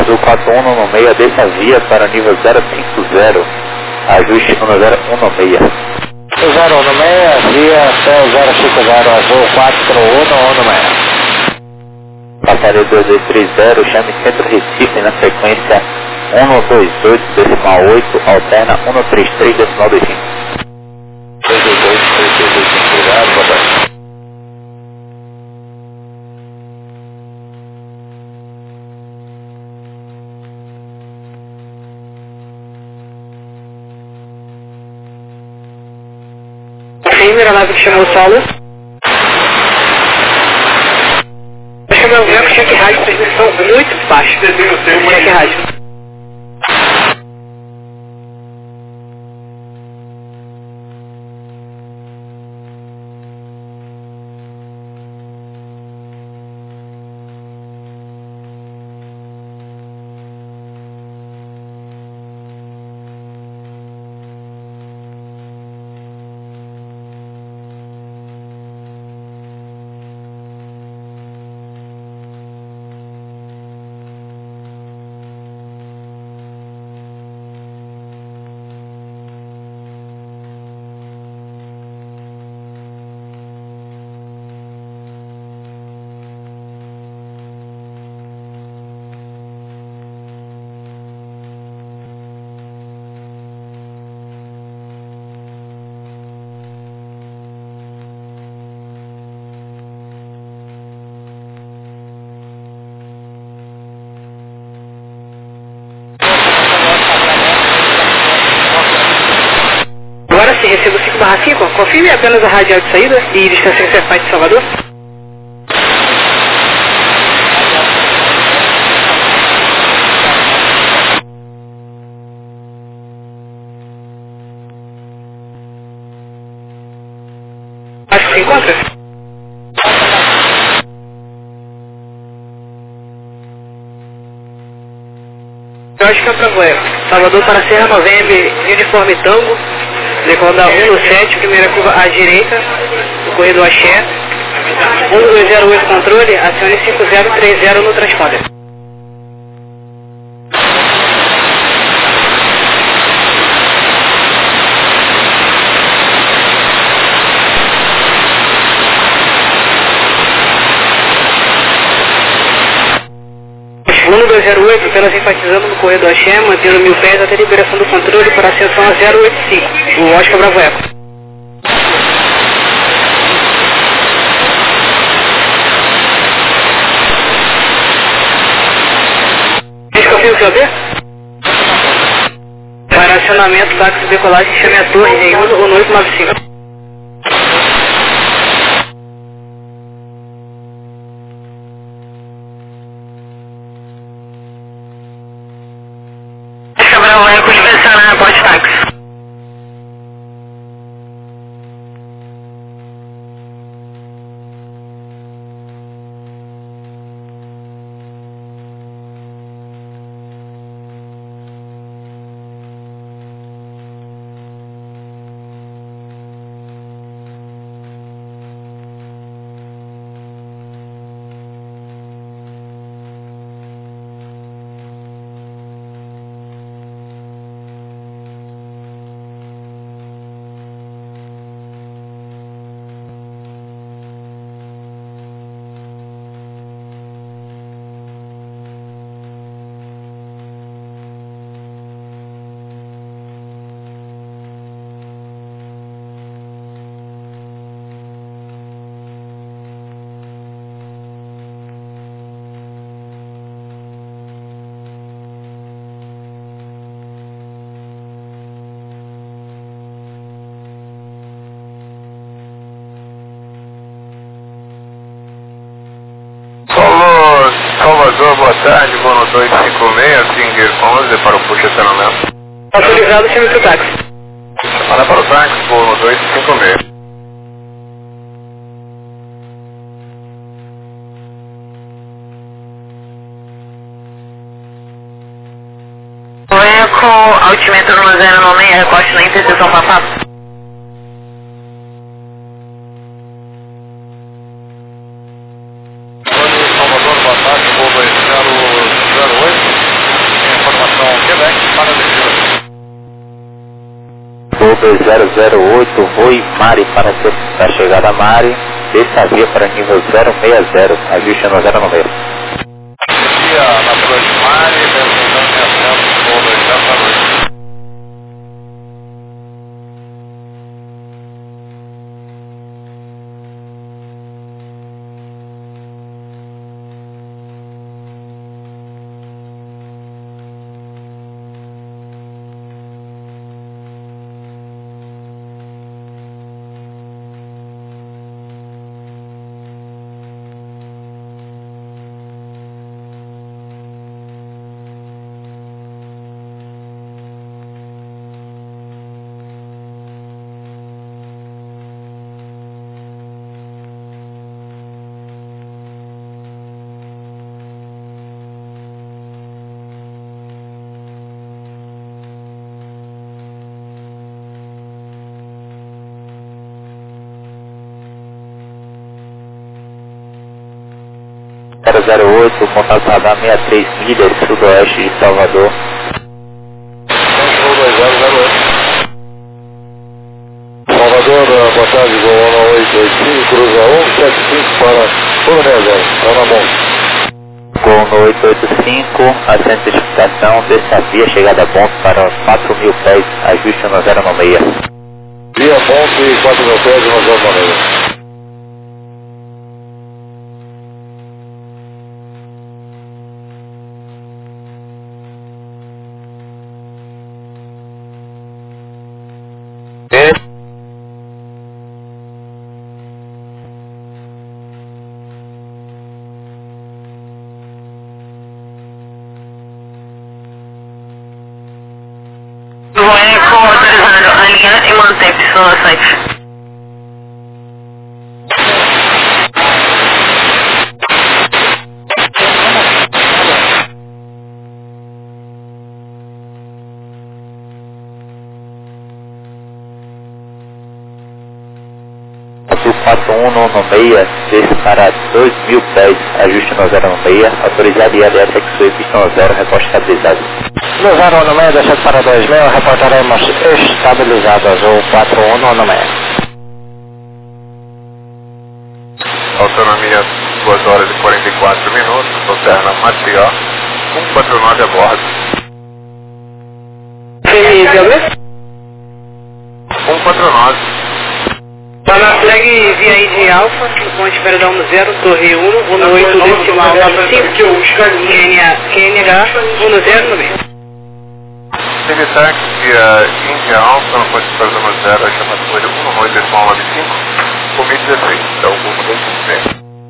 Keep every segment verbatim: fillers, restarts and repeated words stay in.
Azul quatro um nove seis, desça a via para nível zero cinco zero, ajuste no zero um nove seis. zero um nove seis, via até zero cinco zero, Azul quatro um nove seis. Passaria dois dois três zero, chame Centro Recife na sequência um um dois oito, decimal oito, alterna um um três três, decimal dois cinco. dois dois dois, três dois dois cinco, obrigado, boa tarde. Primeira nave que chamou o Saulo. Acho que o meu meu cheque rádio, transmissão muito baixa. Cheque rádio. Agora sim, recebo cinco barra cinco, confirme apenas a radial de saída e distância que você faz de Salvador. Acho que se encontra. Eu acho que é pra Voeco. Salvador para Serra November, uniforme Tango. Decolando um no sete, primeira curva à direita, no corredor Axé. um dois zero oito controle, acione cinco zero três zero no transponder. um dois zero oito, apenas enfatizando no corredor Axé, mantendo mil pés até a liberação do controle para a ascensão a zero oito cinco, o Oscar Bravo Eco. Desconfio o seu B? Para acionamento, táxi de decolagem, chame a torre em um oito nove cinco. Bravo Eco, inspecionar a porte táxi. Salvador, boa tarde, voo no dois cinco seis, Singer onze para o push acionamento. Autorizado, chame para o táxi. Para para o táxi, voo no dois cinco seis. Eco, altímetro no zero nove seis, recoste na interseção Papá. Salvador, boa tarde, voo dois zero zero oito. Voo dois zero zero oito, Rui Mari para a chegada Mari, desça a via para nível zero seis zero, ajuste no zero nove. Via na Cruz Mari, descendendo e ascendo, voo dois zero zero oito. zero zero oito, contato radar sessenta e três milhas, sudoeste de Salvador. Voo dois zero zero oito. Salvador, boa tarde, voo um oito oito cinco, cruza um sete cinco para Coronel Zero, está na mão. Gol no oito oito cinco, assento de identificação, desça a via, chegada a ponto para quatro mil pés, ajuste no zero nove seis. Via ponto e quatro mil pés no zero nove seis. Voo Eco autorizado a alinhar e manter pistolações. quatro um nove seis, desce para dois mil pés, ajuste no zero nove seis, autorizado I L S X-Way, pistão zero, reposte estabilizado. No zero um seis, descendo para dois mil, reportaremos estabilizado azul quatro um nove seis. Autonomia duas horas e quarenta e quatro minutos, Lanterna Maceió, cento e quarenta e nove a bordo. Feliz, cento e quarenta e nove. Tá na flag via I de Alfa, ponte Perdão zero, Torre um, um oito decimal nove cinco, Q N H um zero no meio. Civitac via Índia Alfa, no ponte Perdão zero, a chamatura um oito decimal nove cinco, comigo dezesseis, é o grupo dois cinco seis.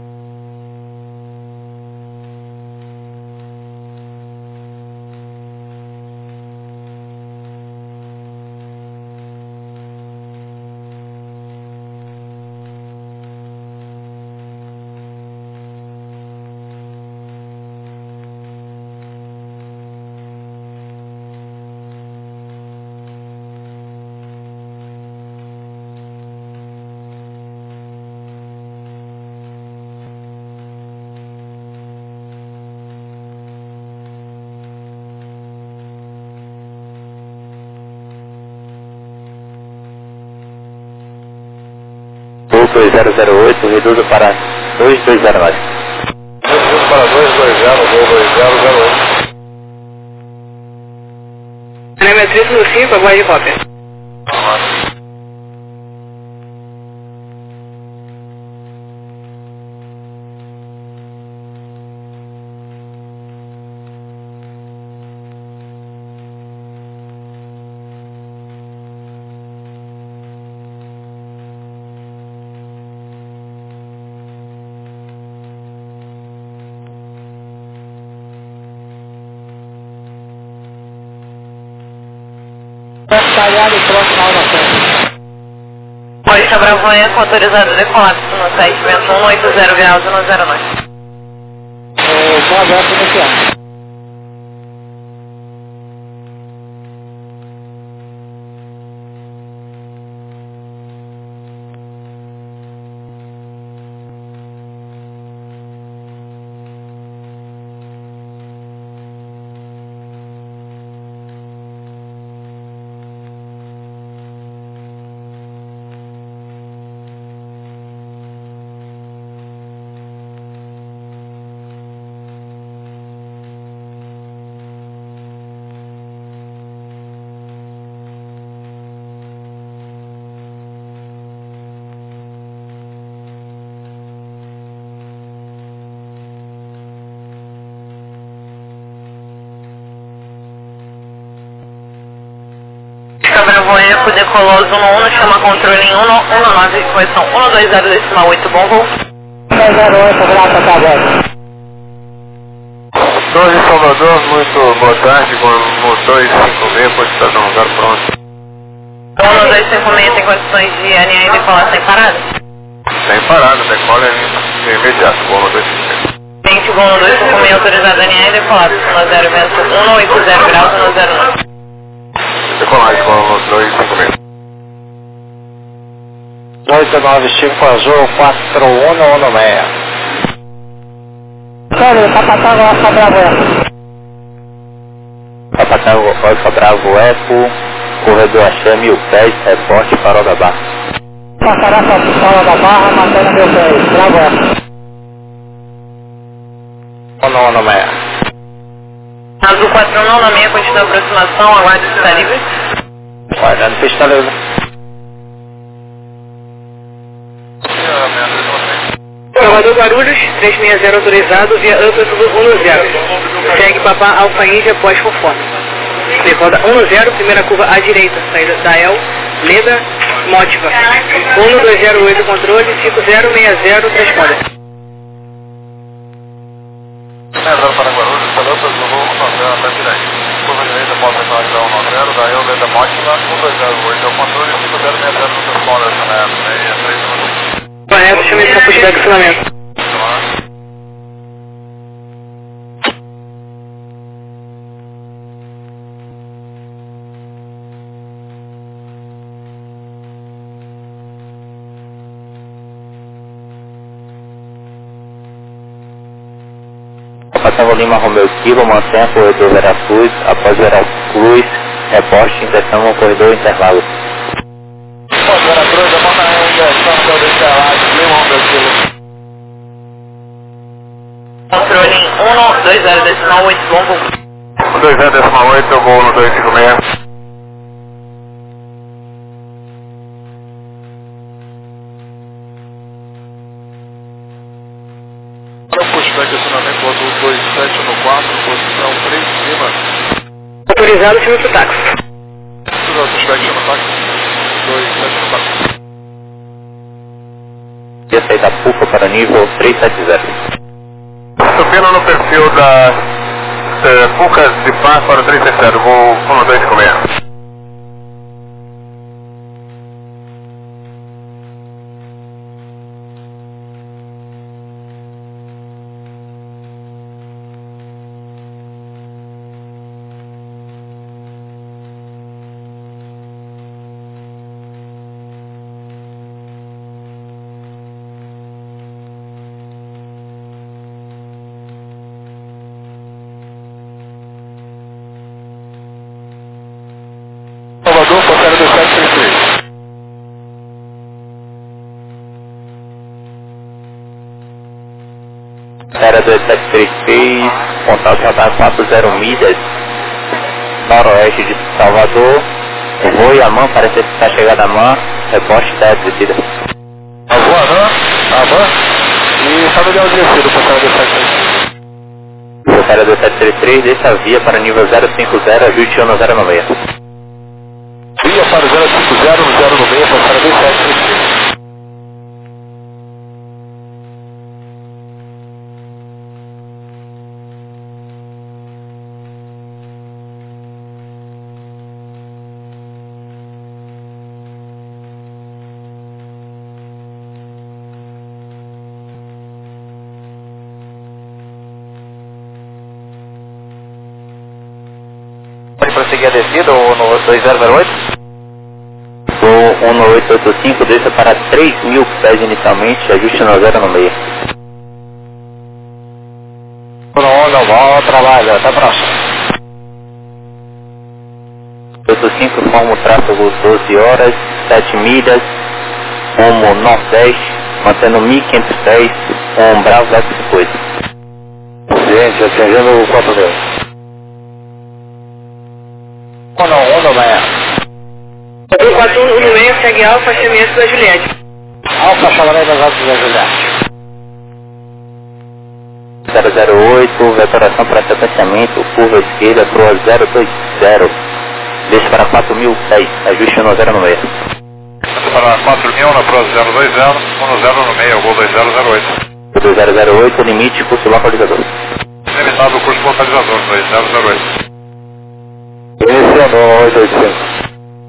Gol dois zero zero oito, reduzo para dois dois zero nove. Reduzo para dois dois zero, gol dois zero zero oito. Telemetria no cinco, aguarde cópia. Talhado e próximo ao nosso. Polícia Bravo Eco, autorizado de colapso no sete vento um oito zero graus no zero nove. Está aberto inicial. cinco decolou um um, chama controle em um um nove, posição um dois zero decimal oito, bom voo. um zero oito, grata, tá bom. doze Salvador, muito boa tarde, com o dois cinco seis, pode estar no lugar pronto. um dois cinco seis tem condições de alinhar e decolar sem parada? Sem parada, decola é imediato, com o dois cinco seis. vinte, com o dois cinco seis autorizado a alinhar e decolar, no zero vento um oito zero graus, no zero nove. Decolagem com o dois cinco seis. oito nove cinco Azul, quatro um um seis. Sério, Papatango, Alfa Bravo Eco. Papatango, Alfa Bravo Eco, corredor Axé mil pés, reporte Farol da Barra. Passará Farol da Barra, mantendo mil pés, Bravo Eco. um um seis. Azul quatro um um seis, continua a aproximação, aguarde se está livre. Guardando pista livre. Salvador Guarulhos, trezentos e sessenta autorizado via Ampla tudo um zero. Segue Papá Alfa Índia pós conforme. Decoda um zero, primeira curva à direita, saída da El, Leda, Mótiva. um dois zero oito controle, cinco zero seis zero, transponder. Leda para Guarulhos, Pelotas, no voo um zero até direita. Curva direita, pode recarregar um zero, da El, Leda, Mótiva, um dois zero oito é o controle, cinco zero seis zero, transponder, seis três um. Correto, chame esse campo de accionamento. Papatango Lima Romeu Kilo, mantenha corredor Veracruz, após Veracruz, reposte, inversão no corredor intervalo. Após Veracruz, a monta é inversão no corredor intervalo, Lima Romeu Kilo. Controle em um dois zero decimal oito, bom voo. um dois zero decimal oito, eu vou no dois cinco seis. Pushback acionamento azul dois sete no quatro, posição três em cima. Autorizado, chame o táxi. Tudo pushback no táxi, dois sete no quatro. E aceita a P U F A para nível trezentos e setenta. Subindo no perfil da eh, Pucas de Paz para o trezentos e setenta, vou um dois cinco seis. Salvador, Portaria do sete três três. Era dois sete três três, contato já está quatro zero milhas, noroeste de Salvador, voo e a mão, parece que está chegando a mão, reposte da descida. A voa, né? A van. E familiar descido, Portaria do sete três três. Portaria do sete três três, desça a via para nível zero cinco zero, ajuste ano zero nove seis. Via para o zero cinco zero, zero no meio, Portaria do sete três três. Pode prosseguir a descida ou no dois zero zero oito? Voo um oito oito cinco, desça para três mil pés inicialmente, ajuste no zero no meio. Pronto, bom trabalho, até a próxima. oito cinco, forma o tráfego doze horas, sete milhas, rumo nordeste, mantendo mil e quinhentos pés, com Bravo X oito. Gente, atingindo o quatro mil. um um seis. um quatro um seis, segue Alfa, chameamento da Juliette. Alfa, chamarei das altas da Juliette. zero zero oito, vetoração para sequenciamento, curva esquerda, proa zero dois zero. Desce para quatro mil dez, ajuste um zero no meio. Para quatro mil na Pro zero dois zero, um zero no meio, Gol dois zero zero oito. dois zero zero oito, limite, curso localizador. Limitado o curso localizador, dois zero zero oito. Iniciando oito oito cinco.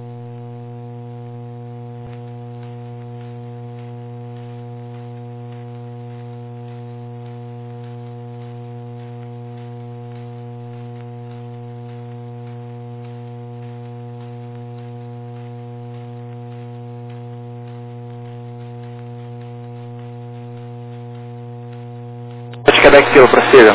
Quebec Kilo, prossiga.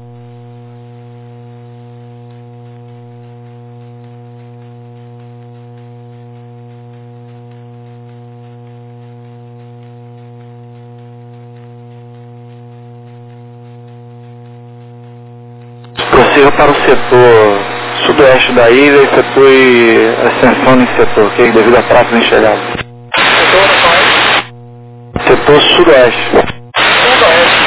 Prossiga para o setor sudoeste da ilha e efetue ascensão nesse setor, ok? Devido a tráfego enxergado. Setor sudoeste. Sudoeste.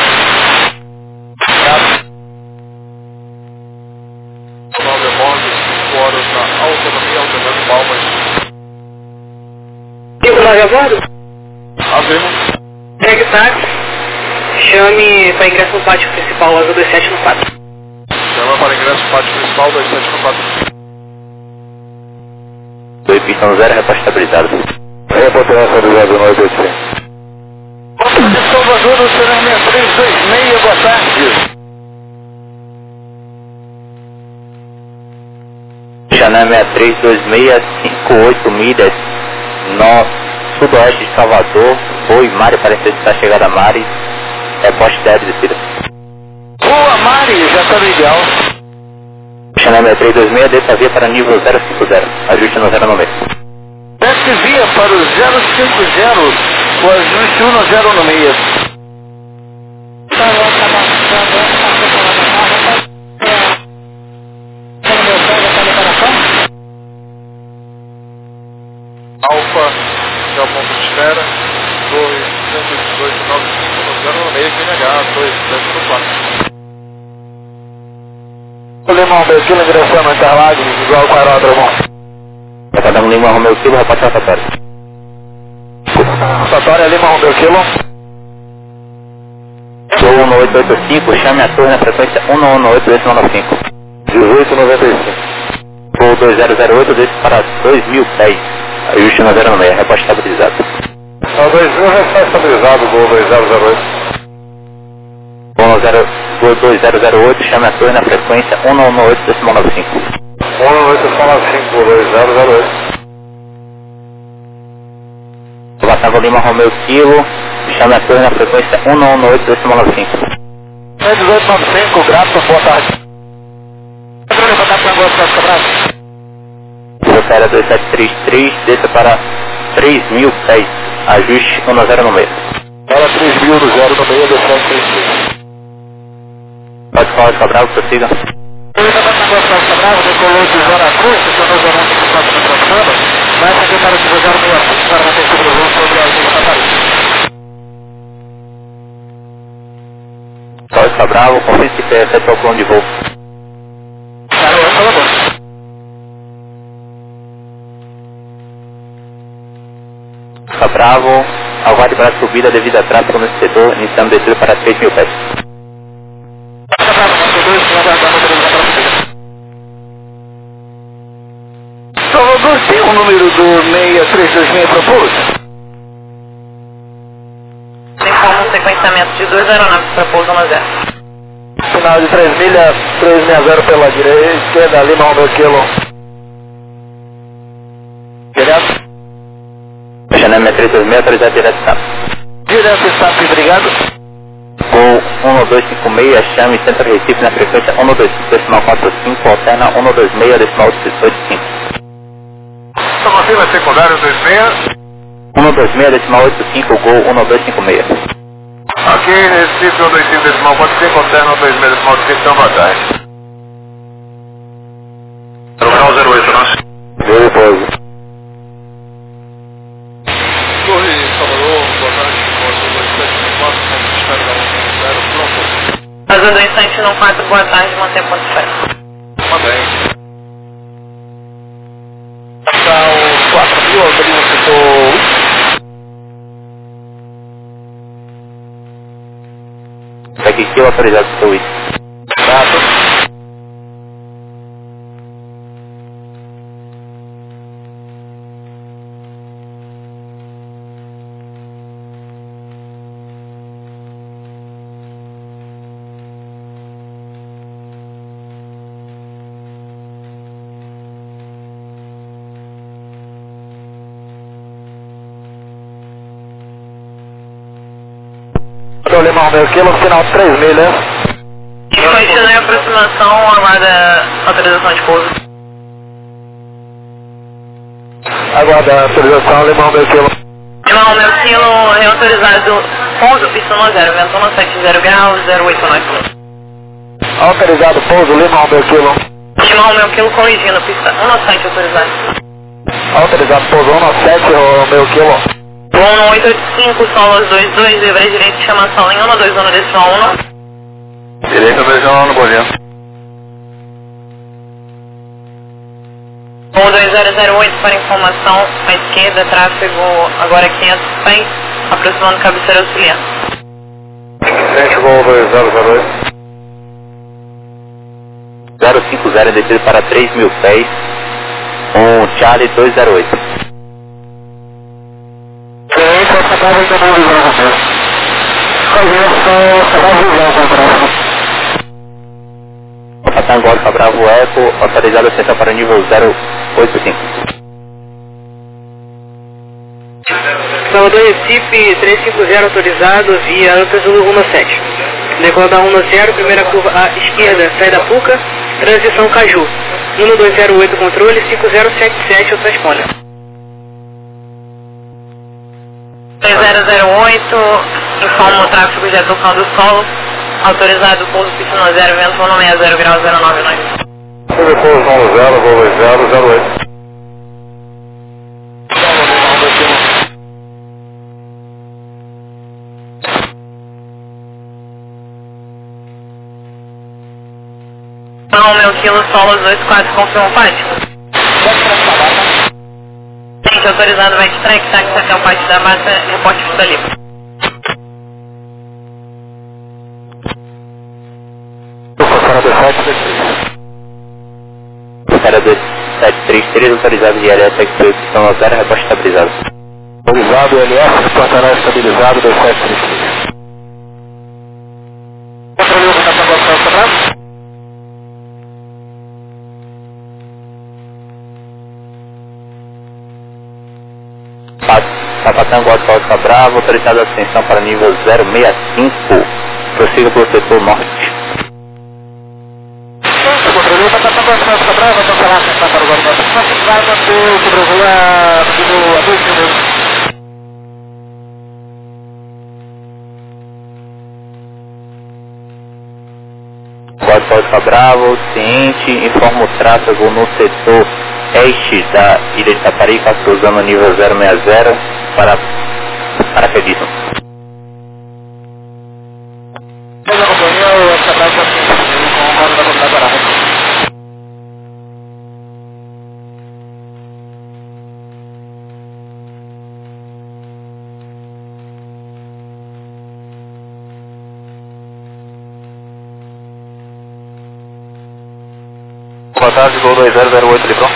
Horas na autonomia, alternando palmas. Cinco nove a bordo? Abrimos. Pegue táxi. Chame para ingresso no pátio principal, asa dois sete no quatro. Chama para ingresso no pátio principal, dois sete no quatro. Dois pistão zero, reposta estabilizado. Reportagem estabilizado no oito oito cinco. Motor de Salvador, o Serena três dois seis, boa tarde. Xanã seis três dois seis, cinco oito milhas, no sudoeste de Salvador, Oi, Mari, para necessitar chegada a Mari, reposte dez descida. Boa, Mari, já está legal. Xanã seis três dois seis, desça via para nível zero cinco zero, ajuste no zero no meio. Desce via para o zero cinco zero, o ajuste um no zero no meio. Tá bom, tá bom, tá bom. Alfa, já ponto de espera, dois cento e dezoito, nove cinco zero no meio, Q N H, dois sete quatro. O Limão Belquilo ingressando no Interlagos, igual com o aeródromo. Recadamos Lima Romeu Kilo, reposte rotatório. Rotatória Lima Belquilo. Gol um oito oito cinco, chame a torre na frequência um um oito dois nove cinco. dezoito noventa e cinco. Gol dois zero zero oito, desce para dois mil dez. Ajuste no zero no meio, reposte estabilizado. O dois mil já está estabilizado, Gol dois zero zero oito. Gol dois zero zero oito, chame a torre na frequência um um oito dois nove cinco. um um oito nove cinco, Gol dois zero zero oito. Vatava Lima Romeu Kilo, chame a torre na frequência um um oito dois nove cinco. dezoito noventa e cinco, grato, boa tarde. Controle, boa tarde, Lagoa, Celso Cabral. Rotatória dois sete três três, desça para três mil dez, ajuste um zero no meio. Para três mil, zero no meio, dois sete três três. Pode falar de Cabral, prossiga. Eu ainda estou com o Celso Cabral, decolou de Zona Cruz, que eu não vou nessa que passa na programa, mas aqui para o zero seis cinco para manter sobre o voo sobre a Ilha Catarina. Pode Cabral, confirme se foi efetuar o plano de voo. Cara, eu falo bom. Bravo, aguarde para a subida devido a tráfego no setor, iniciando descida para três mil pés. Salvador, tem o número do seis três dois seis proposto? Tem como um sequenciamento de duas aeronaves para pouso no zero. Final de três milhas, três sessenta pela direita, esquerda, Lima Romeu Kilo. Direto? Xanã três dois seis, autorizado direto S A P. Direto S A P, obrigado. Gol um dois cinco seis, chame Centro Recife na frequência um dois cinco decimal quatro cinco, alterna um dois seis decimal oito cinco. Só confirma secundário dois seis. um dois seis decimal oito cinco, Gol um dois cinco seis. Aqui, Recife um dois cinco decimal quatro cinco, alterna um dois seis decimal oito cinco, então boa tarde. Terminal zero oito, nosso. Deu pouso. Torre Salvador, boa tarde, dois sete quatro, ponto de espera da um zero, pronto. Asa dois sete quatro, boa tarde, manter ponto de espera. Mantém. Segue Kilo autorizado para o I. Gato. Lima Romeo Kilo, final três milhas. Continue a aproximação, aguarda autorização de pouso. Aguarda autorização, Lima Romeo Kilo. Lima Romeo Kilo, reautorizado, pouso, pista no zero, vento um sete zero graus, zero oito nove. Autorizado, pouso, Lima Romeo Kilo. Lima Romeo Kilo colidindo, pista um sete autorizado. Autorizado, pouso um sete, Romeo Kilo. um oito oito cinco, solos dois dois, livre direito, chamação em um dois um, decisão um. Direita, dois um, no bolinho. um dois zero zero oito para informação, à esquerda, tráfego agora quinhentos pés, aproximando cabeceira auxiliar. Frente, voo dois zero zero oito. zero cinco zero, descido para três mil pés, um Charlie dois zero oito. Passando Golfa Bravo Eco, autorizado a ascensão para nível zero oito cinco. Salvador Recife, trezentos e cinquenta autorizado via Antas do um sete. Decola um zero, primeira curva à esquerda, saída Puca, transição Caju. um dois zero oito controle, cinco zero sete sete o transponder. três zero zero oito, informa o tráfego já tocando o solo, autorizado pouso pista no zero, vento um seis zero grau zero nove nove. Pouso um zero, voo dois zero zero oito. Não, meu quilo, solo dois quatro, confirma o pátio. Gente, autorizado backtrack, táxi até o pátio da mata, reporte pista livre. Para dois sete três três, autorizado de L S X oito, pistão no zero, reposte estabilizado. Autorizado, L S, portará estabilizado, dois sete três três. Controle um, está para o Bravo. Sapatão Golfa Alfa Bravo, autorizado a ascensão para nível zero seis cinco, prossiga pelo setor norte. Controle um, está para o Alfa Bravo, cancelar a ascensão para o Golfa Alfa Bravo, vai manter o sobrevoar a dois minutos. Golfa Alfa Bravo, ciente, informa o tráfego no setor este da ilha de Taparica, cruzando o nível zero seis zero para paraquedismo. Essa companhia ou essa praça com o modo da comunidade Guarani? Boa tarde, voo dois zero zero oito, Librão.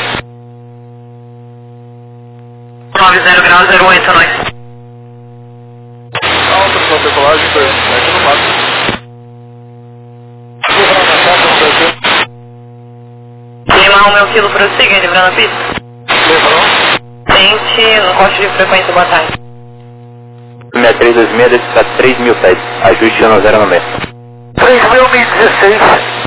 nove zero grau zero oito nove. Alta, sua decolagem, dois sete no máximo. Lima, o meu quilo prossiga, livrando a pista. Librão. Gente, no corte de frequência, boa tarde. seis três dois seis, desce para três mil pés, ajuste no zero no meio. três mil e dezesseis.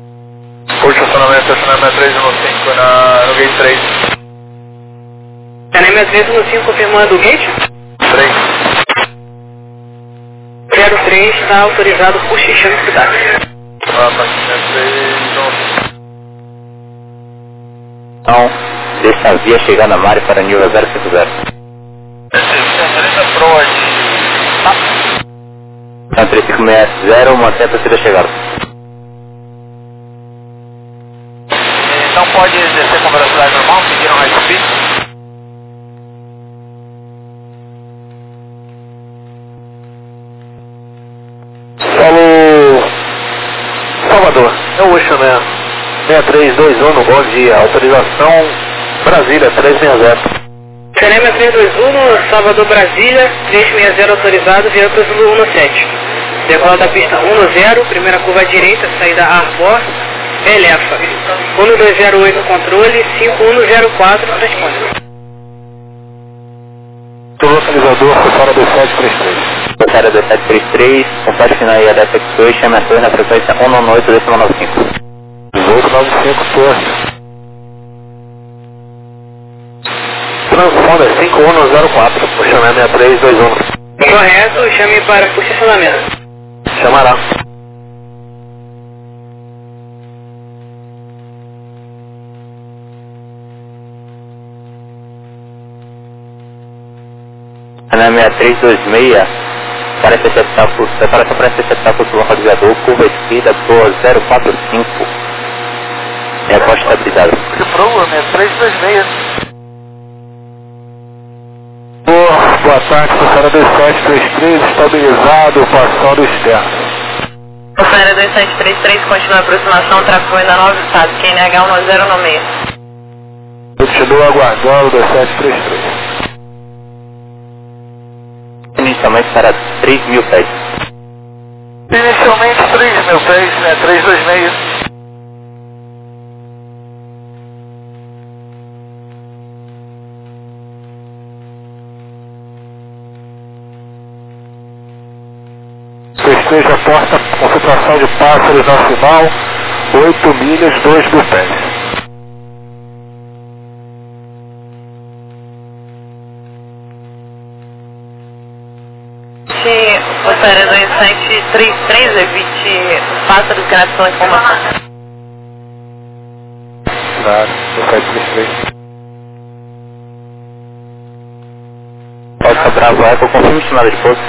Estacionamento, estacionamento três um cinco na, no gate três. Canema três um cinco confirmando o gate. três. zero três está autorizado por Xixão e Cidade. Ah, Patinha três, Então, deixa a via chegar na Mari para nível zero cinco zero. Centralina Pro de... Então, três cinco seis zero, mantém a torcida chegada. Não pode descer com velocidade normal, pediram high speed. Falou Salvador, é o Ocean Man seis três dois um, bom dia, autorização Brasília três seis zero. Canema três dois um, Salvador Brasília, três seis zero autorizado, via para o um sete. Decola da pista um zero, primeira curva à direita, saída Arbor, Elefa. um dois zero oito controle, cinco um zero quatro, responde. O localizador foi fora do sete três três. Rotária dois sete três três, complete final I A D X dois, chame a torre na frequência um nove oito dois nove cinco. dezoito nove cinco, torre. Transponder cinco um zero quatro, vou chamar seis três dois um. Correto, chame para posicionamento. Chamará. Ana seis três dois seis, para interceptar por, preparação para interceptar por o localizador, curva esquerda, boa zero quatro cinco. É a costa estabilizada. Que pro, né? três dois seis. Boa, boa tarde, Rotária dois sete três três, estabilizado, passando externo. Rotária dois sete três três, continua a aproximação, tráfego ainda nove, estado Q N H um zero no meio. Continua aguardando dois sete três três. Inicialmente para três mil pés. Inicialmente três mil pés, né? três dois seis. Festeja a porta, concentração de pássaros na final, oito milhas, dois mil pés. Rotária dois sete três três, evite os pássaros que não informação. Claro, dois sete três três. Alfa Bravo Eco, confirme chamada de pouso.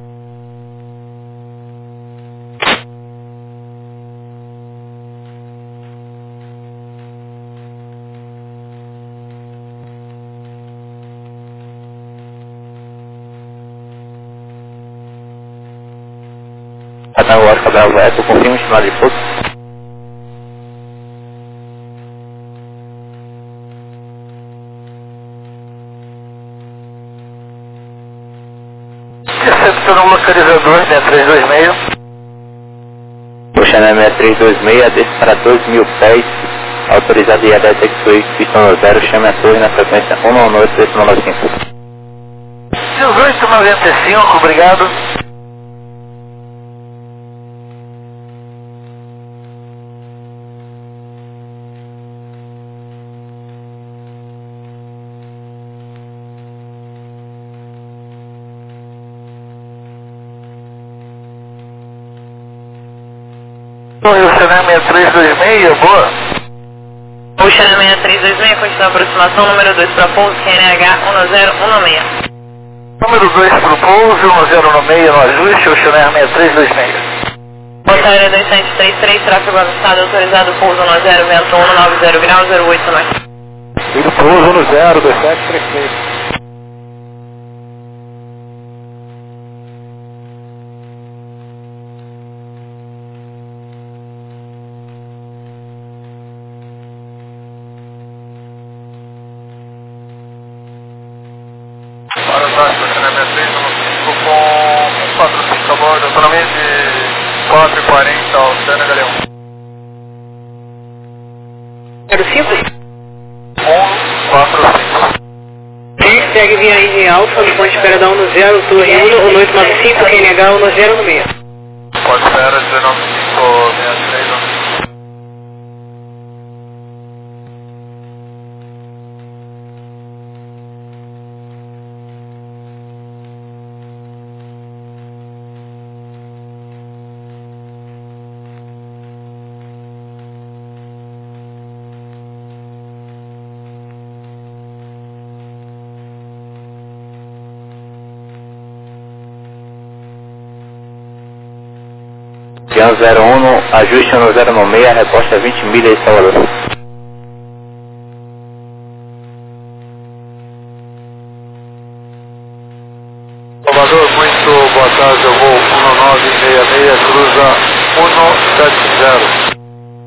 Ataque Alfa Bravo Eco, confirme chamada de pouso. Recepcionou o localizador, né? três dois seis. Oceana seis três dois seis, desce para dois mil pés, autorizado I A D X dois, pistão zero, chame a torre na frequência um nove oito dois nove cinco. dezoito noventa e cinco, obrigado. Oi, o Xané seis três dois seis, boa. O Xané seis três dois seis, continua a aproximação, número dois para pouso, Q N H um zero um seis. Número dois para o pouso, um zero um seis no ajuste, o Xané seis três dois seis. Rotária dois sete três três, tráfego avançado, autorizado, pouso um zero, vento um nove zero grau, zero oito nove. Ele pouso no zero, dois sete três três. Para o táxi, o Xané seis três, vamos cinco com um quatro cinco a bordo, autonomia de quatro e quarenta ao Sena Galeão. zero cinco? um quatro cinco. Sim, segue via Indy Alfa, no ponto de espera da um zero, torre um, um oito nove cinco, Q N H um zero no meio. Pode espera, dezenove cinco seis três. Jean zero um, ajuste no zero nove seis, resposta vinte milhas de Salvador. Salvador, muito boa tarde, eu vou um nove seis seis, cruza um sete zero.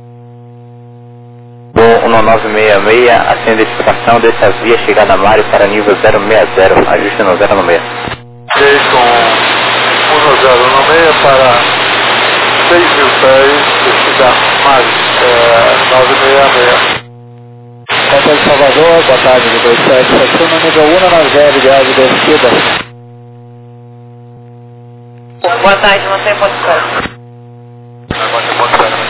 Voo um nove seis seis, acende a identificação dessa via chegada a Mário para nível zero seis zero, ajuste no zero nove seis. seis com um zero nove seis para seis mil pés, descida Mário, é, nove seis seis. Hotel de Salvador, boa tarde, de dois sete sete um, nível um nove zero, viagem descida. Boa tarde, mantenha ponto zero. Mantenha ponto zero.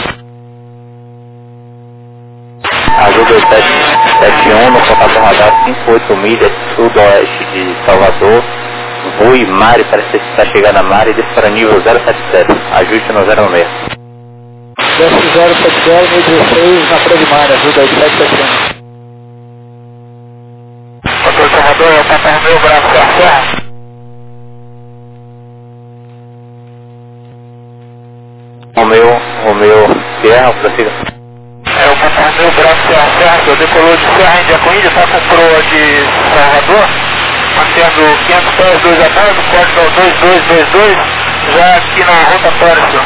Azul dois sete sete um, no contato radar cinco oito milhas sudoeste de Salvador. Voe Mário para está chegando a Mário e desce para nível zero sete zero, ajuste no zero nove seis. Desce zero sete zero, mil e dezesseis, na Predimária, Azul dois sete sete um. Hotel Salvador, é o Papa Romeu, Bravo Serra. Romeu, Romeu, Sierra, prossiga. É o Papa Romeu, Bravo Serra, Serra, decolou de Serra Índia com Índia, está com proa de Salvador, mantendo quinhentos pés, dois a bordo, código dois dois dois dois, já aqui na rotatória, senhor.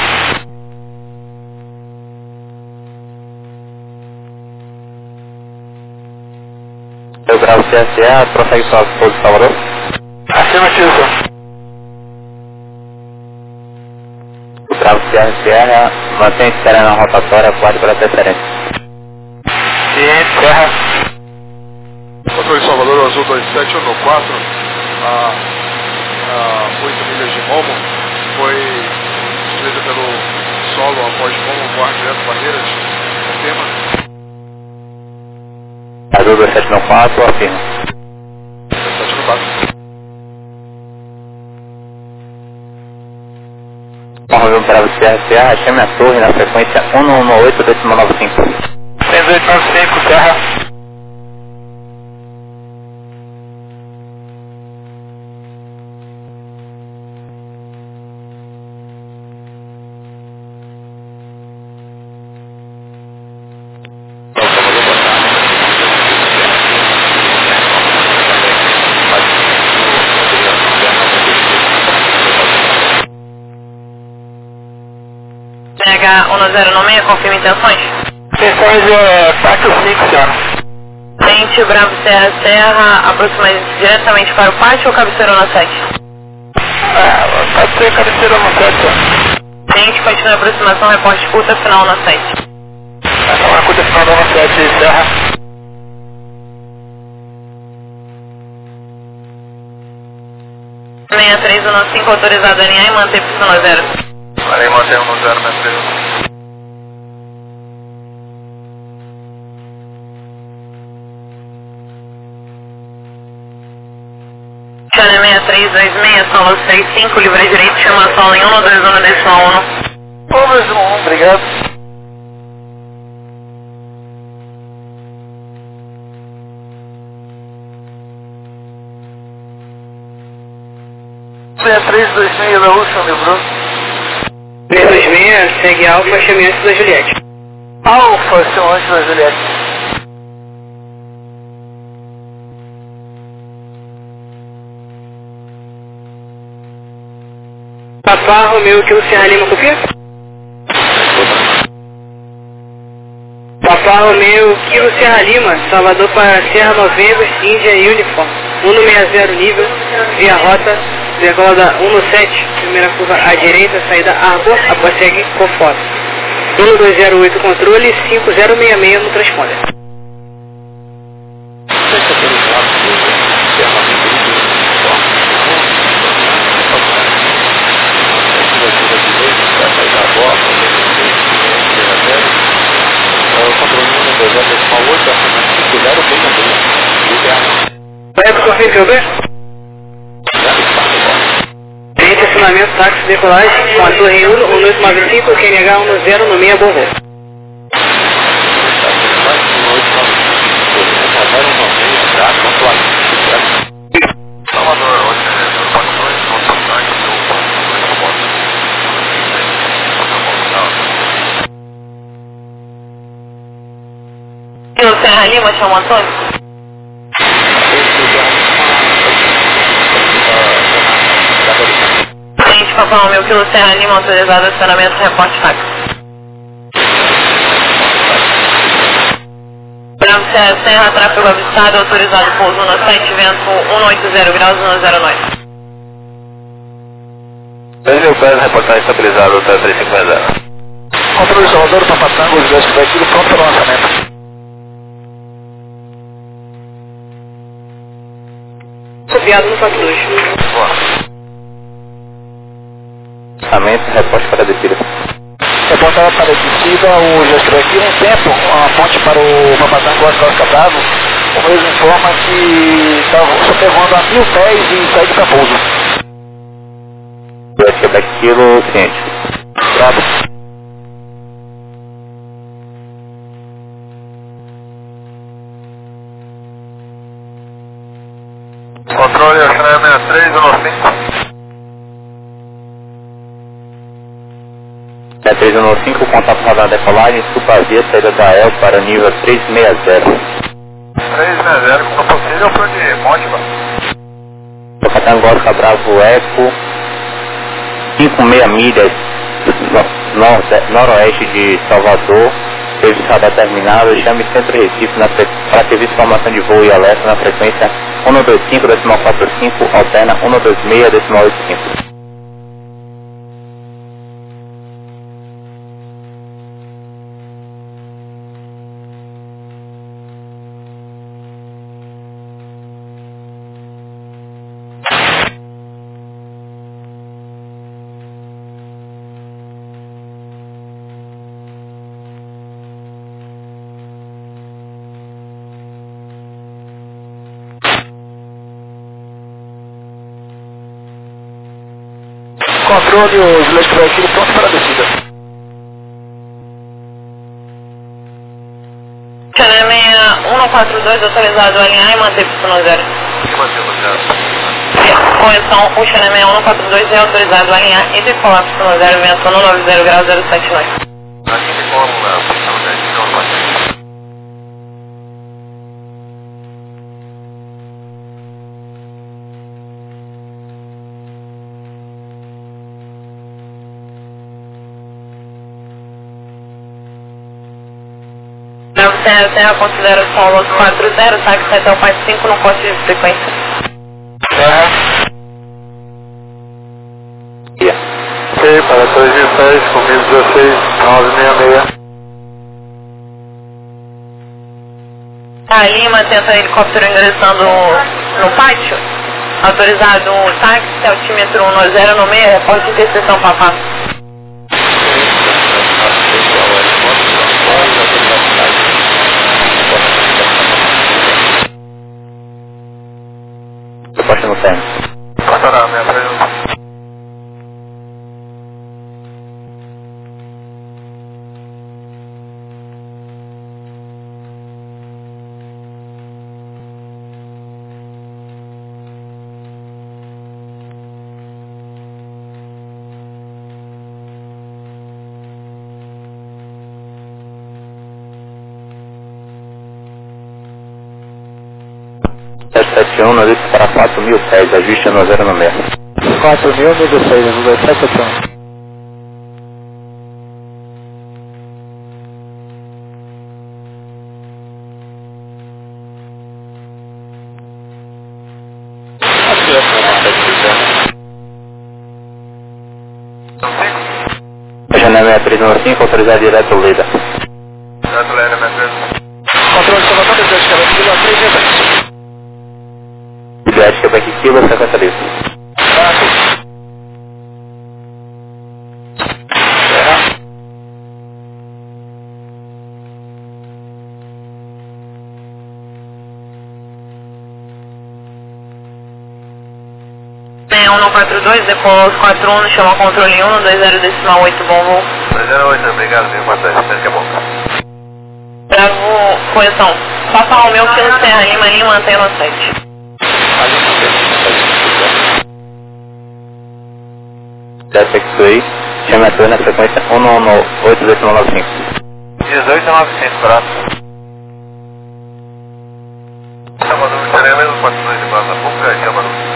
Meu Bravo Sierra, Sierra, prossegue para o de Salvador. Afirmativo, senhor. Bravo Sierra, Sierra, mantenha esperando a rotatória, aguarde para a transferência. Ciente, Serra. Hotel de Salvador, Azul dois sete um quatro, a, a oito milhas de Momo, foi destruída pelo solo após Momo voar direto barreiras. Confirma. Azul dois sete um quatro, afirma. dois sete um quatro. Romeu Bravo Sierra, Sierra, chame a torre na frequência um um oito decimal nove cinco. três oito nove cinco, Serra. C H um zero nove seis, confirma intenções. Intenções é pátio cinco, senhora. Tente Bravo Serra Serra, aproxima-se diretamente para o pátio ou cabeceira no sete? É, pode ser cabeceira no sete, senhora. Tente, continue a aproximação, reporte curta final no sete. Então é curta final no sete, Serra. seis três um cinco, autorizado a alinhar e manter posição zero. Aí mantemos no zero, minha três. Channel seis três dois seis, solo seis cinco, livre direito, chama a solo em um dois um decimal um. um dois um, obrigado. seis três dois seis da Ocean, meu Bruno. seis dois seis, segue Alfa, chame antes da Juliette. Alfa, chama antes da Juliette. Papá Romeu, Kilo Serra Lima, copia? Papá Romeu, Kilo Serra Lima, Salvador para Serra Novembro, Índia e Uniform. um seis zero nível, via rota, decolada um sete, primeira curva à direita, saída Arbor, após segue Conforto. um dois zero oito controle, cinco zero seis seis no transponder. Vai para o confirmador? Tente acionamento, táxi, decolagem, com a torre um, um oito nove cinco, Q N H um zero no meia, bom voo. Lima, chama Antônio. Gente, Papa Romeu, Kilo Serra Lima, autorizado acionamento, reporte fax. Bravo Serra Serra, tráfego avistado, autorizado pouso no site, vento cento e oitenta graus, cento e nove. dois mil pés, reportagem estabilizado, hotel três cinco zero. Controle Salvador, Papa Tango, os dois aqui, pronto para o lançamento. Copiado no quatro dois. Lançamento, reporte para a descida. Reportava para a descida, o gestor aqui, um tempo, a ponte para o Papa Tango, Oscar Bravo, o mesmo informa que estava sobrevoando a mil pés e saído para pouso. Quebec Kilo, ciente. Bravo. Controle, Oceanária sessenta e três, um cinco. sessenta e três um cinco, contato radar decolagem, Supavia, saída da E L para nível trezentos e sessenta. trezentos e sessenta, como possível, foi de Mótima. Papa Oscar Bravo Eco, cinco vírgula seis milhas no, noroeste de Salvador, serviço radar terminado, chame Centro Recife na para serviço de formação de voo e alerta na frequência um dois cinco, decimal quatro cinco, alterna um dois seis, decimal oito cinco. Controle, os dois aqui, pronto para a descida. Xanemea cento e quarenta e dois, autorizado a alinhar e manter Y zero. Correção, o Xanemea cento e quarenta e dois é autorizado a alinhar e decolar Y zero, vento cento e noventa graus, zero sete nove. Aqui decola a posição dez, então quatro. Serra Serra, consideração Los quatro zero, táxi Setel Pai cinco no corte de frequência. Serra. Ok, para três mil pés, comigo dezesseis, nove seis seis. Tá, Lima, tenta helicóptero ingressando no pátio. Autorizado o táxi, altímetro cento e no meio, reporte de interseção Papá. Reporte no término. Passará, minha frente. sete sete um, navio para quatro mil pés, ajuste no zero no meio. quatro mil, mil seis, sete sete um. Janela sessenta e três um cinco, autorizado direto Leda. Direto Leda, minha frente. Controle Salvador, desejo que ela fique a três vezes. Biblioteca Quebec Kilo, cinquenta litros. cento e quarenta e dois, decolou os quatro um, chama controle um, dois zero decimal oito, bom voo. dois zero oito, obrigado, viu, bastante, espero que é bom. Bravo, correção. Papa Romeu, Kilo Serra Lima, Lima, antena sete. Delta X-Way, chame a torre na frequência um oito decimal nove cinco. dezoito noventa e cinco, braço. quatro dois de Barra da Boca e Jabaru.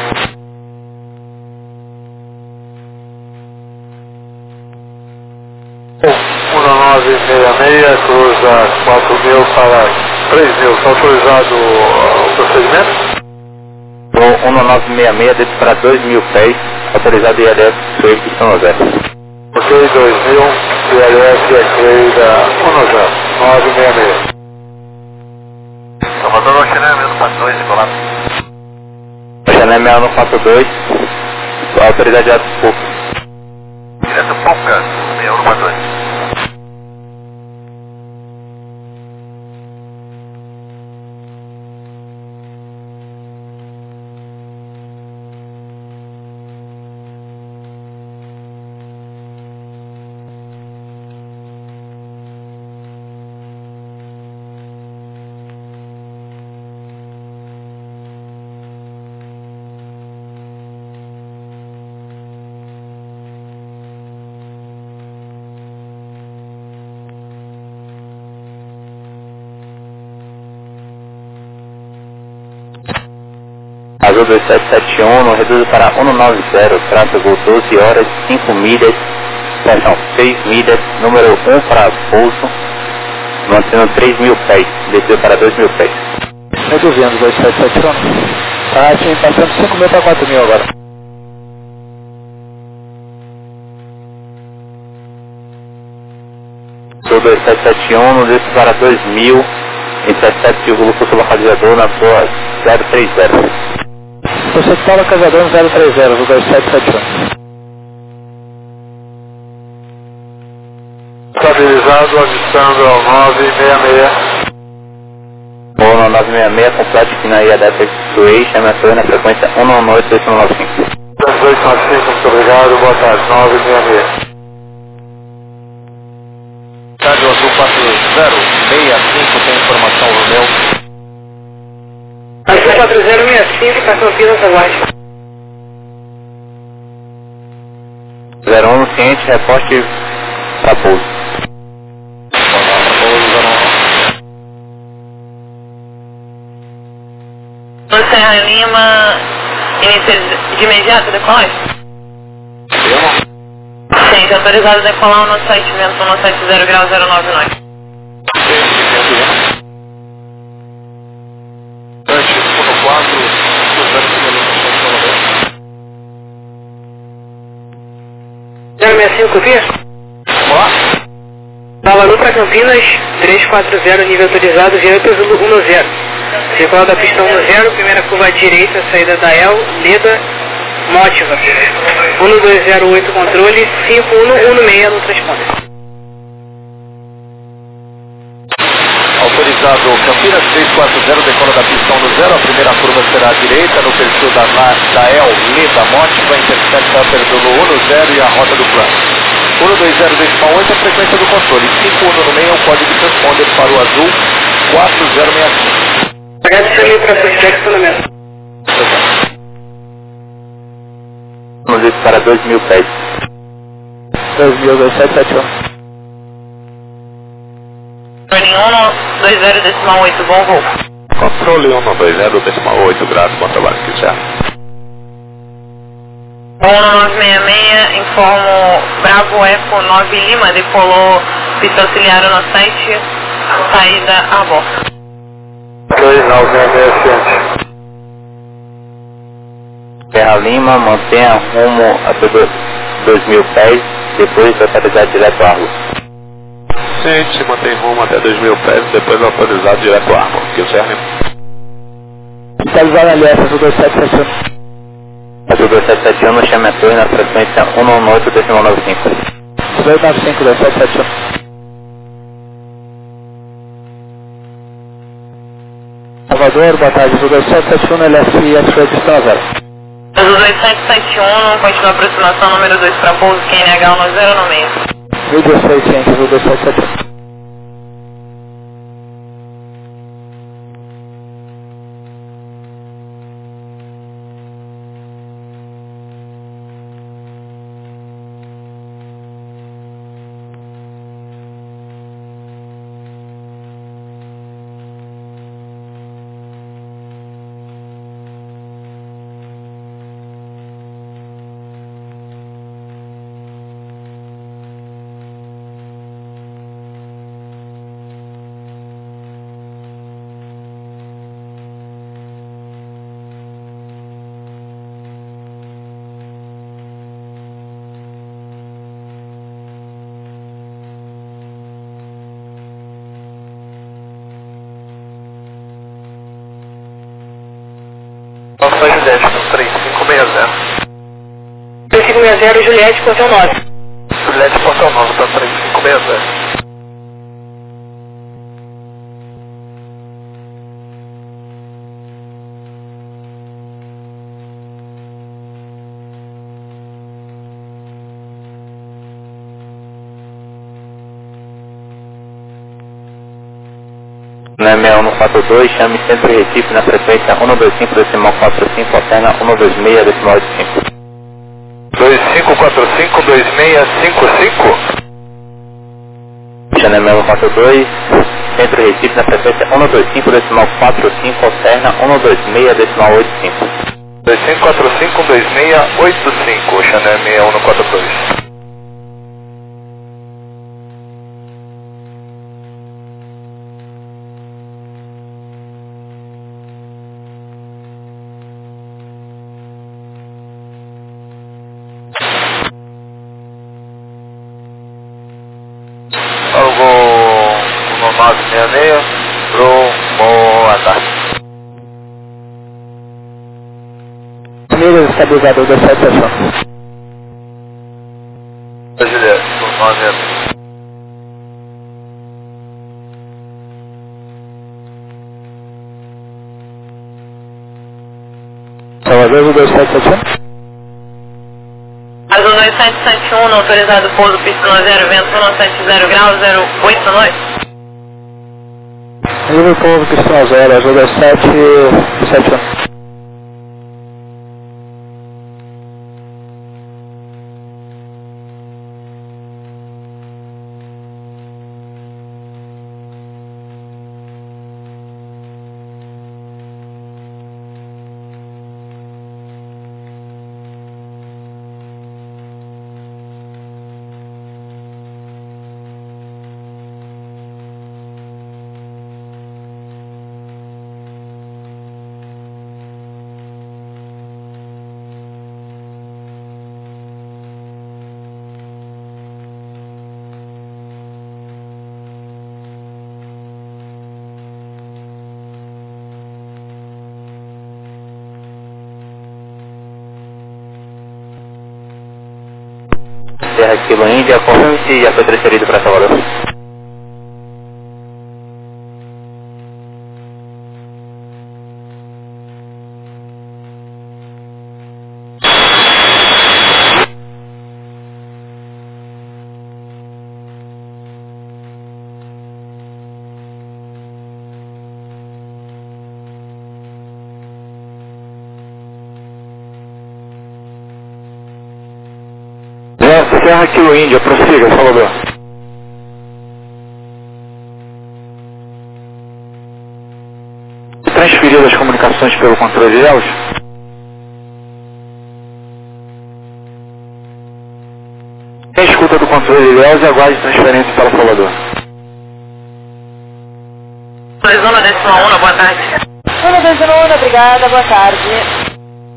um nove seis seis, cruza quatro mil para três mil, está autorizado o procedimento? O um nove seis seis desce para dois mil pés, autorizado I L S Swift São José. Ok, dois mil, I L S Equeira um zero nove seis seis. Salvador Oxené, mesmo quatro dois de Colado. Oxené seis um quatro dois, autorizado I L S Swift. Direto Pouca, seis um quatro dois. Azul dois sete sete um, reduzo para um nove zero, tráfego doze horas, cinco milhas, pressão seis milhas, número um para pouso, mantendo três mil pés, desceu para dois mil pés. Reduzindo, dois sete sete um. Tá, tinha passando cinco mil para quatro mil agora. Azul dois sete sete um, desce para dois mil, em dezessete vírgula cinco localizador na sua zero três zero. Você está localizador no zero três zero, do dois sete sete um. Estabilizado, avistando ao nove seis seis. O nove seis seis, complete aqui na I A D F Sway, chama a na frequência um nove oito dois nove cinco. dois nove cinco, muito obrigado, boa tarde, nove seis seis. Rádio Azul quatro zero seis cinco, tem informação no meu. Azul quatro zero seis cinco, para Campinas, aguarde. zero um, ciente, reporte para pouso. Serra Lima, início de imediato, decolagem? Sim, está autorizado a decolar o nosso site, vento no site zero grau zero nove nove. zero seis cinco, via? Salvador para Campinas, três quatro zero, nível autorizado, via Zulu um zero. Circular da pista um zero, primeira curva à direita, saída da El, Leda, Mótiva. um dois zero oito, controle, cinco um um seis no transponder. Autorizado Campinas três quatro zero, decola da pista um zero, a primeira curva será à direita, no perfil da, da El, Leda, Mótiva, intercepta pelo um zero e a rota do plano. um dois zero decimal oito, a frequência do controle, cinco um no meio é o código de transponder para o azul quatro zero seis cinco. Agradecer para feedback fundamento. Vamos ver para dois mil pés. dois mil, dois sete sete um. um dois zero decimal oito, bom voo. Controle um dois zero decimal oito, graças, bom trabalho, que certo. um nove seis seis, informo Bravo Eco nove Lima, decolou pista auxiliar no site, saída a bordo. dois nove seis seis, ciente. Serra Lima, mantenha rumo até dois mil pés, depois autorizado direto à rua. Ciente, mantém rumo até dois mil pés, depois autorizado direto à arma, que certo. Estabilizado ali, essa do dois sete sete um. Azul dois sete sete um, chama a torre na frequência um nove oito dois nove cinco. dois nove cinco, dois sete sete um. Salvador, boa tarde, do dois sete sete um, L S I S pistão zero. Azul dois sete sete um, continua aproximação número dois para pouso, Q N H um zero no meio. mil e dezesseis, ciente, do dois sete sete um. Juliette, três cinco seis zero. três cinco seis zero, Juliette, portão nove. Juliette, portão nove, para três cinco seis zero. Na M um quatro dois, chame Centro Recife na frequência um dois cinco decimal quatro cinco, alterna um dois seis decimal oito cinco. dois cinco quatro cinco dois seis cinco cinco. Na M um quatro dois, Centro Recife na frequência um dois cinco decimal quatro cinco, alterna um dois seis decimal oito cinco. dois cinco quatro cinco dois seis oito cinco, Chanel M um quatro dois. nove seis seis, pro boa tarde. Família estabilizador da sete ação. Juliette, pro nove seis seis. Salvador, dois sete sete um. Azul dois sete sete um, autorizado pouso, pista zero, vento um sete zero graus, zero oito noite. Livre povo, pistão zero, azul dois sete sete um. Serra Kilo Índia, confirme se já foi transferido para Salvador. Serra Kilo Índia, prossiga, Salvador. Transferido as comunicações pelo controle de Ilhéus? Quem escuta do controle de Ilhéus e aguarde transferência para Salvador. Zona decimal um, boa tarde. Zona decimal um, obrigada, boa tarde.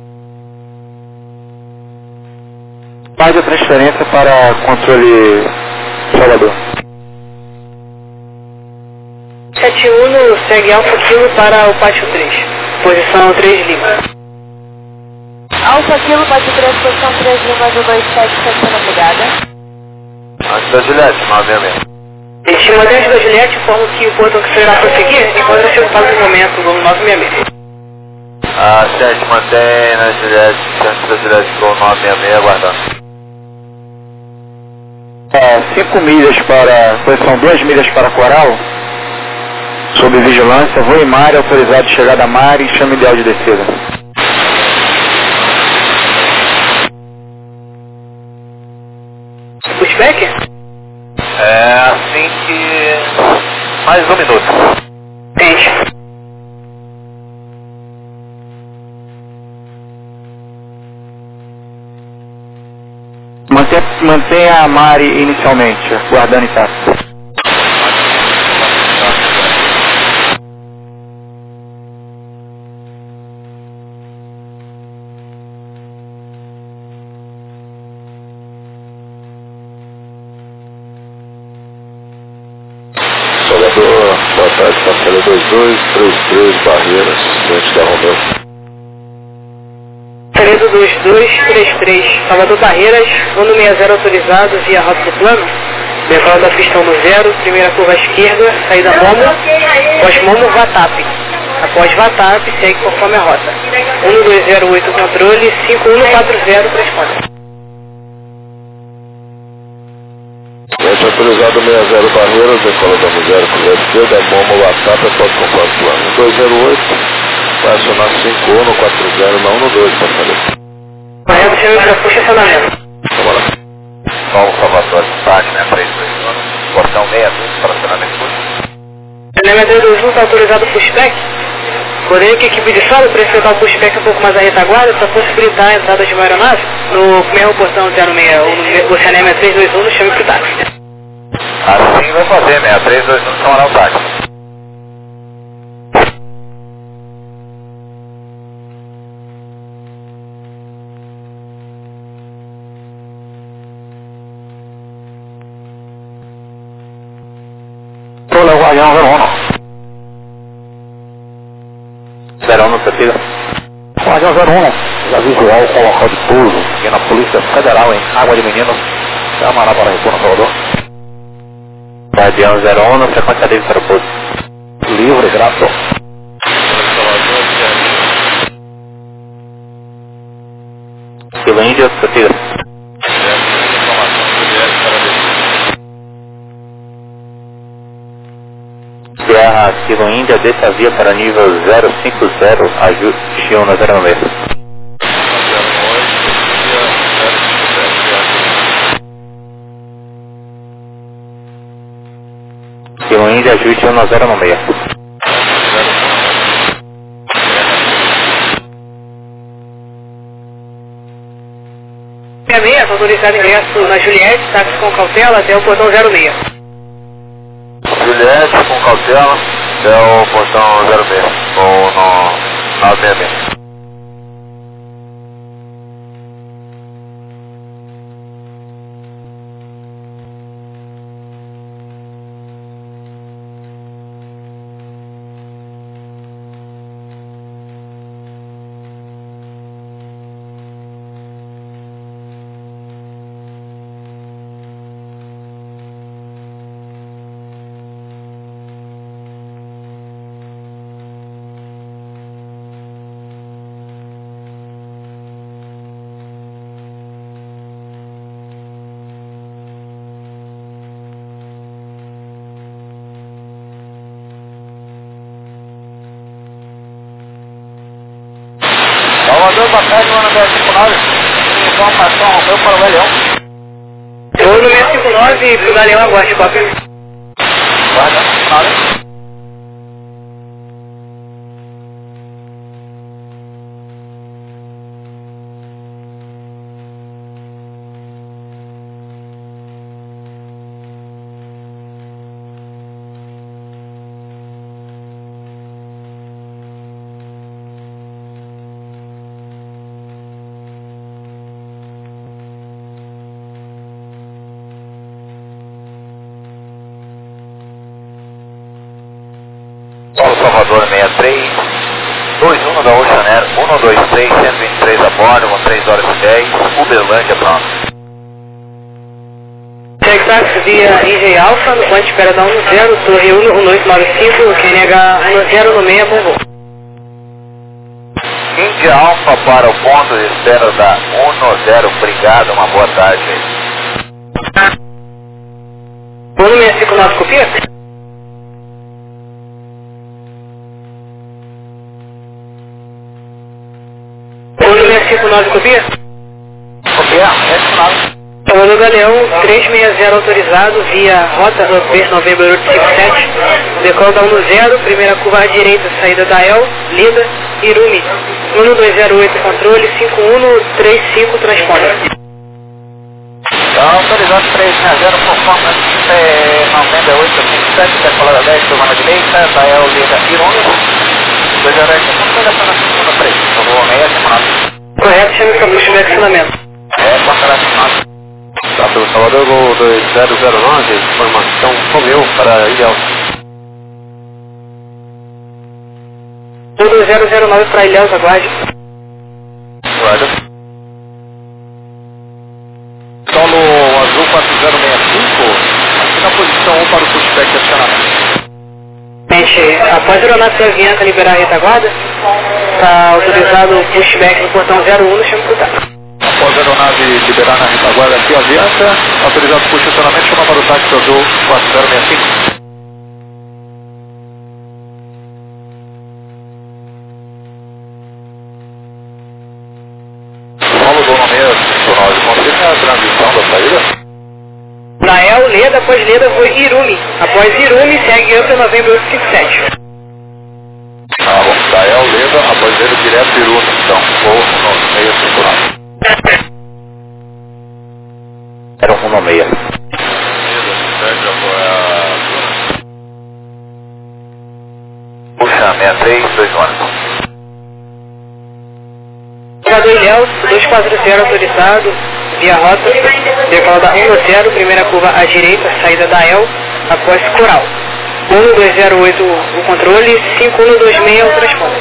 Faz a transferência para controle Salvador. sete um, segue Alfa Kilo para o pátio três. Posição três Lima. Alfa Kilo, pátio três, posição três Lima, do dois sete sete, obrigada. Antes da Juliette, nove seis seis. Estimulante da Juliette informa que o portão que será prosseguir encontra-se ocupado no momento, voo nove seis seis. A gente mantém na Juliette, antes da Juliette, voo nove seis seis, aguardando. É, cinco milhas para, são duas milhas para Coral, sob vigilância, voo em mar, autorizado de chegada a mar e chama ideal de descida. Pushback? É assim que... mais um minuto. Tente. Mantenha, mantenha a Mari inicialmente, guardando intacto. Salvador, boa tarde, parcela dois dois três três, Barreiras, frente da Romeu. pedido dos dois três três, Salvador Barreiras, um seis zero autorizado via rota do plano, decola da pista um zero, primeira curva à esquerda, saída Momo, após Momo, Vatap. Após Vatap, segue conforme a rota. um dois zero oito controle, cinco um quatro zero transponder. Este autorizado seis zero Barreiras, decola da zero, curva à esquerda, Momo, Vatap, após conforme o plano. um dois zero oito. Vai acionar cinco um quatro zero na um dois, por favor. Correto, senhor, já puxa acionamento. Vamos lá. Paulo Salvador, destaque, né? três dois um, portão sessenta e dois para acionamento público. Problema três dois um está autorizado o pushback, porém que a equipe de solo para efetuar o pushback um pouco mais à retaguarda para possibilitar a entrada de uma aeronave no mesmo portão zero seis um, o Cianema três dois um, no chame para o táxi. Assim vai fazer, né? três dois um chamará o táxi. Olha o Guaião zero um. zero um no sentido. Guaião zero um. Já visual com local de pouso aqui na Polícia Federal em Água de Menino. Chamará para retorno, Salvador. Guardião zero um, no frequência livre para o pouso. Livre, grato. Kilo Índio, sentido. Sierra Kilo Índia, desce a via para nível zero cinco zero, ajuste um na zero seis. Kilo Índia, ajuste um na zero seis. sessenta e seis, autorizado ingresso na Juliette, táxi com cautela até o portão zero seis. Juliette com cautela até o portão zero seis, ou no na sessenta e seis. Salvador, boa tarde, mano, dez cinco nove. Informação, rompeu para o Galeão. Eu no seis cinco nove para o Galeão aguarde, cópia. Guarda, cinco nove. Paulo Salvador sessenta e três, dois um da Ocean Air, um dois três, cento e vinte e três a bordo, com três horas e dez, Uberlândia pronto. Check via I G Alpha, no ponto de espera da um zero, Torre um, um oito nove cinco, Q N H um zero no seis, bom voo. Índia Alfa para o ponto de espera da um zero, obrigado, uma boa tarde. um seis cinco nove, copia? seis cinco nove, copia? Copia, seis cinco nove. Salvador Galeão, trezentos e sessenta autorizado via rota Novembro cinquenta e sete, decola da um zero, primeira curva à direita, saída da El, Lida, Irumi, um dois zero oito controle, cinco um três cinco transponder. Então, autorizado trezentos e sessenta, conforme noventa e oito cinquenta e sete, decola da dez, curva na direita, da El, Lida, Irumi, dois zero oito, controle na segunda três, por favor, seis cinco nove. Correto, chame para puxo de acionamento. É, controle nove. Tá, pelo Salvador, voo dois zero zero nove, informação Romeu para Ilha Alta. um dois zero zero nove para Ilhéus, aguarde. Guarda. na posição um para o pushback de acionamento. Gente, após a aeronave ter avianca liberar a retaguarda, está autorizado o pushback no portão zero um no chama pro táxi. Após a aeronave liberar na retaguarda aqui a avianca, autorizado o push de acionamento, chama para o táxi azul quatro zero seis cinco. Confirme a transição da saída. Dael, Leda, após Leda foi Irumi. Após Irumi, segue Upper Novembro oito cinco sete. Tá bom, Dael, Leda, após Leda, direto Irumi, então, voo no seis cinco nove. Era um rumo meia. Puxa, seis seis dois um. Jogador Ilhéu, dois quatro zero autorizado, via rota, decola da um zero, primeira curva à direita, saída da El, após Coral. um dois zero oito o controle, cinco um dois seis o transponder.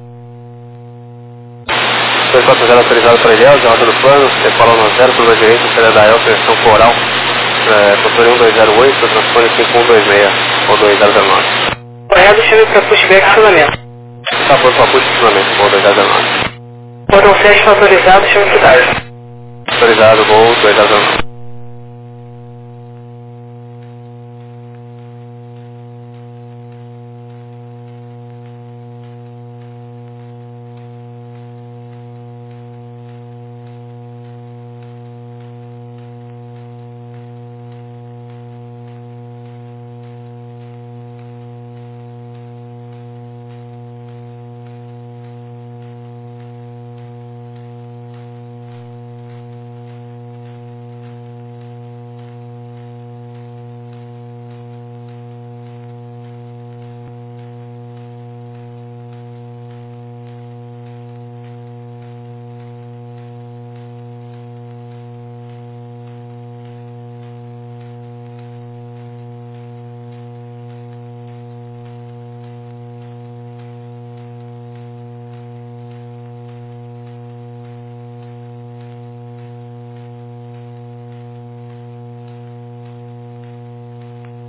dois quatro zero autorizado para Ilhéu, de rota do plano, decola um zero, curva à direita, saída da El, direção Coral, é, controle um dois zero oito, transponder cinco um dois seis ou dois zero zero nove. Correto, chame para pushback funcionamento. Tá pronto para push funcionamento, voo dois zero zero nove. Portão sete autorizado, chama pro táxi. Autorizado, voo dois zero zero nove.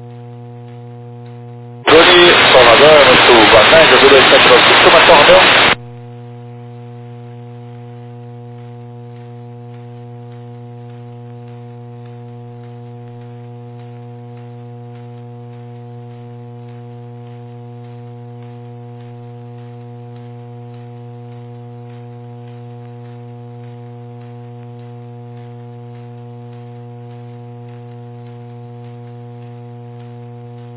Salvador, muito boa tarde, eu vou dois sete nove cinco, Marcão Romeu.